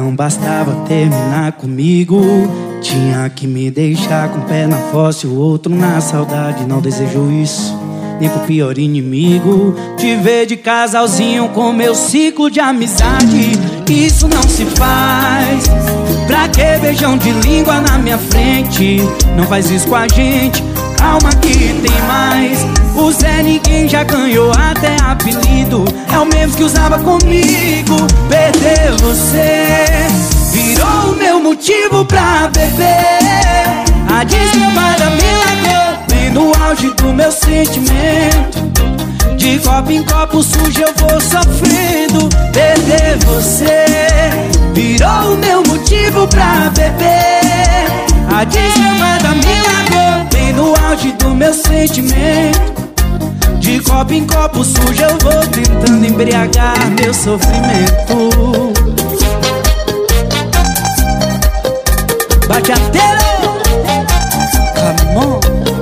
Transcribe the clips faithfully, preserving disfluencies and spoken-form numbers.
não bastava terminar comigo, tinha que me deixar com um pé na fossa e o outro na saudade. Não desejo isso nem pro pior inimigo, te ver de casalzinho com meu ciclo de amizade. Isso não se faz. Pra que beijão de língua na minha frente? Não faz isso com a gente, calma que tem mais. O Zé Ninguém já ganhou até apelido, é o mesmo que usava comigo. Perder você virou o meu motivo pra beber. A desgramada me largou bem no auge do meu sentimento. De copo em copo sujo eu vou sofrendo. Perder você virou o meu motivo pra beber. A desgramada me largou bem no auge do meu sentimento. De copo em copo sujo eu vou tentando embriagar meu sofrimento. Bateateiro, come on.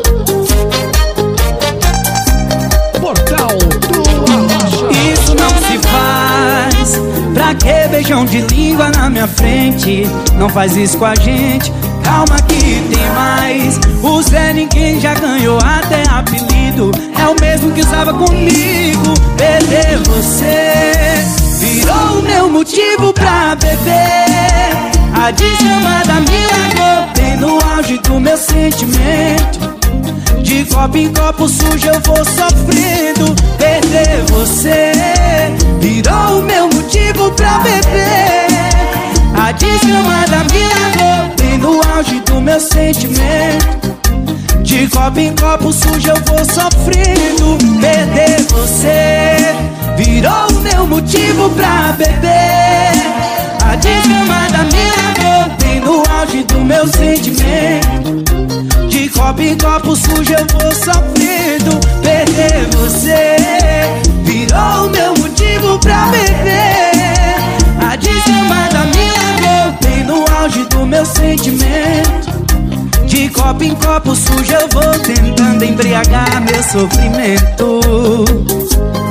Portal do Arrocha. Isso não se faz. Pra que beijão de língua na minha frente? Não faz isso com a gente, calma que tem mais. O Zé Ninguém já ganhou até apelido, é o mesmo que usava comigo. Perder você virou o meu motivo pra beber. A desgramada me largou bem no auge do meu sentimento. De copo em copo sujo eu vou sofrendo. Perder você virou o meu motivo pra beber. A desgramada me largou bem no auge do meu sentimento. De copo em copo sujo eu vou sofrendo. Perder você virou o meu motivo pra beber. A desgramada me largou bem no auge do meu sentimento. De copo em copo sujo eu vou sofrendo. Perder você virou o meu motivo pra beber. A desgramada me largou bem no auge do meu sentimento. De copo em copo sujo eu vou tentando embriagar meu sofrimento.